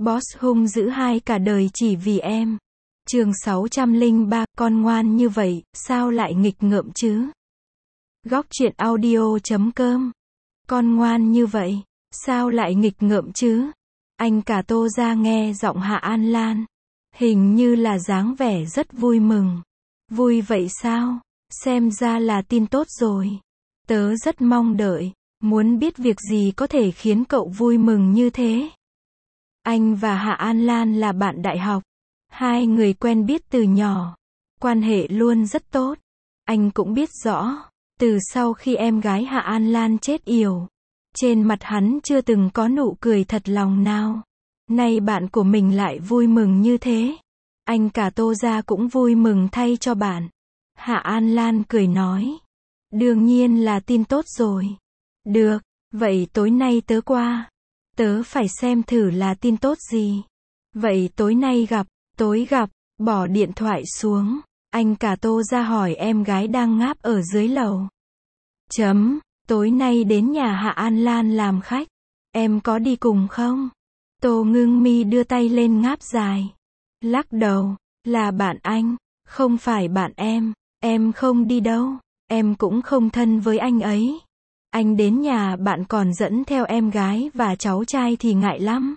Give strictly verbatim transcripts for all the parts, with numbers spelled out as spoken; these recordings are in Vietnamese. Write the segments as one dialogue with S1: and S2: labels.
S1: Boss hung dữ hai cả đời chỉ vì em. Chương sáu trăm lẻ ba, con ngoan như vậy, sao lại nghịch ngợm chứ? Góc truyện audio chấm com. Con ngoan như vậy, sao lại nghịch ngợm chứ? Anh cả Tô ra nghe giọng Hạ An Lan. Hình như là dáng vẻ rất vui mừng. Vui vậy sao? Xem ra là tin tốt rồi. Tớ rất mong đợi, muốn biết việc gì có thể khiến cậu vui mừng như thế. Anh và Hạ An Lan là bạn đại học. Hai người quen biết từ nhỏ. Quan hệ luôn rất tốt. Anh cũng biết rõ, từ sau khi em gái Hạ An Lan chết yểu, trên mặt hắn chưa từng có nụ cười thật lòng nào. Nay bạn của mình lại vui mừng như thế. Anh cả Tô ra cũng vui mừng thay cho bạn. Hạ An Lan cười nói. Đương nhiên là tin tốt rồi. Được, vậy tối nay tớ qua. Tớ phải xem thử là tin tốt gì. Vậy tối nay gặp, tối gặp, bỏ điện thoại xuống. Anh cả Tô ra hỏi em gái đang ngáp ở dưới lầu. Chấm, tối nay đến nhà Hạ An Lan làm khách. Em có đi cùng không? Tô Ngưng Mi đưa tay lên ngáp dài. Lắc đầu, là bạn anh, không phải bạn em. Em không đi đâu, em cũng không thân với anh ấy. Anh đến nhà bạn còn dẫn theo em gái và cháu trai thì ngại lắm.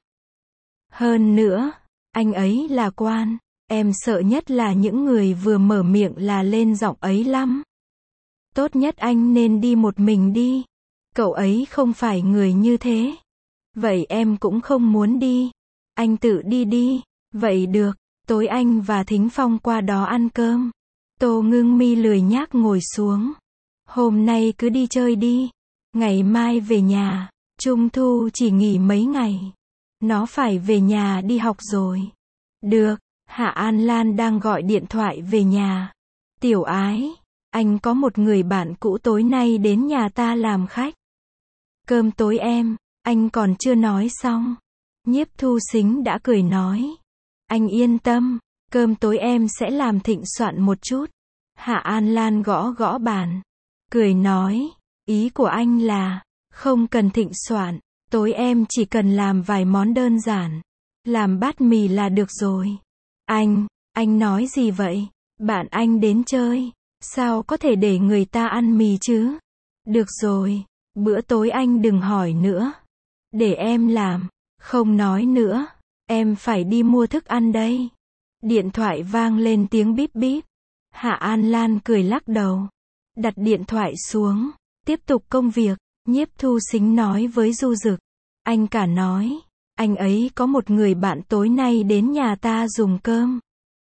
S1: Hơn nữa, anh ấy là quan, em sợ nhất là những người vừa mở miệng là lên giọng ấy lắm. Tốt nhất anh nên đi một mình đi. Cậu ấy không phải người như thế. Vậy em cũng không muốn đi. Anh tự đi đi. Vậy được, tối anh và Thính Phong qua đó ăn cơm. Tô Ngưng Mi lười nhác ngồi xuống. Hôm nay cứ đi chơi đi. Ngày mai về nhà. Trung thu chỉ nghỉ mấy ngày. Nó phải về nhà đi học rồi. Được, Hạ An Lan đang gọi điện thoại về nhà. Tiểu Ái, anh có một người bạn cũ tối nay đến nhà ta làm khách. Cơm tối em, anh còn chưa nói xong. Nhiếp Thu Sính đã cười nói. Anh yên tâm, cơm tối em sẽ làm thịnh soạn một chút. Hạ An Lan gõ gõ bàn. Cười nói, ý của anh là, không cần thịnh soạn, tối em chỉ cần làm vài món đơn giản. Làm bát mì là được rồi. Anh, anh nói gì vậy? Bạn anh đến chơi, sao có thể để người ta ăn mì chứ? Được rồi, bữa tối anh đừng hỏi nữa. Để em làm, không nói nữa, em phải đi mua thức ăn đây. Điện thoại vang lên tiếng bíp bíp. Hạ An Lan cười lắc đầu. Đặt điện thoại xuống, tiếp tục công việc. Nhiếp Thu Sính nói với Du Dực. Anh cả nói, anh ấy có một người bạn tối nay đến nhà ta dùng cơm.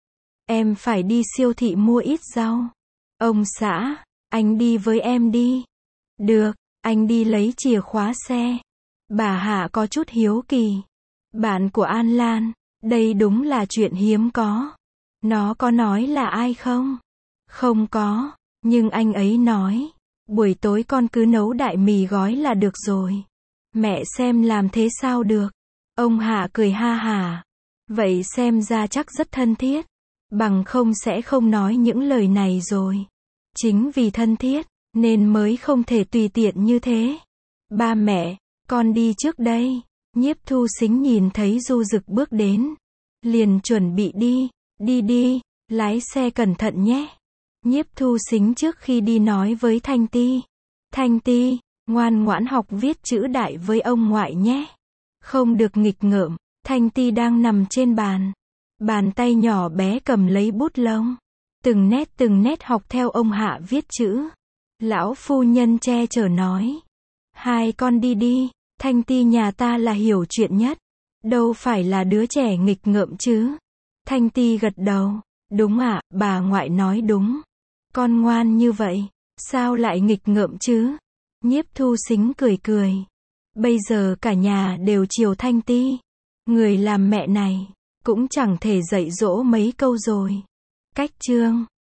S1: Em phải đi siêu thị mua ít rau. Ông xã, anh đi với em đi. Được, anh đi lấy chìa khóa xe. Bà Hạ có chút hiếu kỳ. Bạn của An Lan, đây đúng là chuyện hiếm có. Nó có nói là ai không? Không có, nhưng anh ấy nói, buổi tối con cứ nấu đại mì gói là được rồi. Mẹ xem làm thế sao được? Ông Hạ cười ha hả. Vậy xem ra chắc rất thân thiết. Bằng không sẽ không nói những lời này rồi. Chính vì thân thiết, nên mới không thể tùy tiện như thế. Ba mẹ, con đi trước đây. Nhiếp Thu Sính nhìn thấy Du Dực bước đến. Liền chuẩn bị đi. Đi đi, lái xe cẩn thận nhé. Nhiếp Thu Sính trước khi đi nói với Thanh Ti. Thanh Ti, ngoan ngoãn học viết chữ đại với ông ngoại nhé. Không được nghịch ngợm. Thanh Ti đang nằm trên bàn. Bàn tay nhỏ bé cầm lấy bút lông. Từng nét từng nét học theo ông Hạ viết chữ. Lão phu nhân che chở nói. Hai con đi đi, Thanh Ti nhà ta là hiểu chuyện nhất. Đâu phải là đứa trẻ nghịch ngợm chứ. Thanh Ti gật đầu. Đúng ạ, à, bà ngoại nói đúng. Con ngoan như vậy, sao lại nghịch ngợm chứ? Nhiếp Thu Sính cười cười. Bây giờ cả nhà đều chiều Thanh Ti. Người làm mẹ này, cũng chẳng thể dạy dỗ mấy câu rồi. Cách chương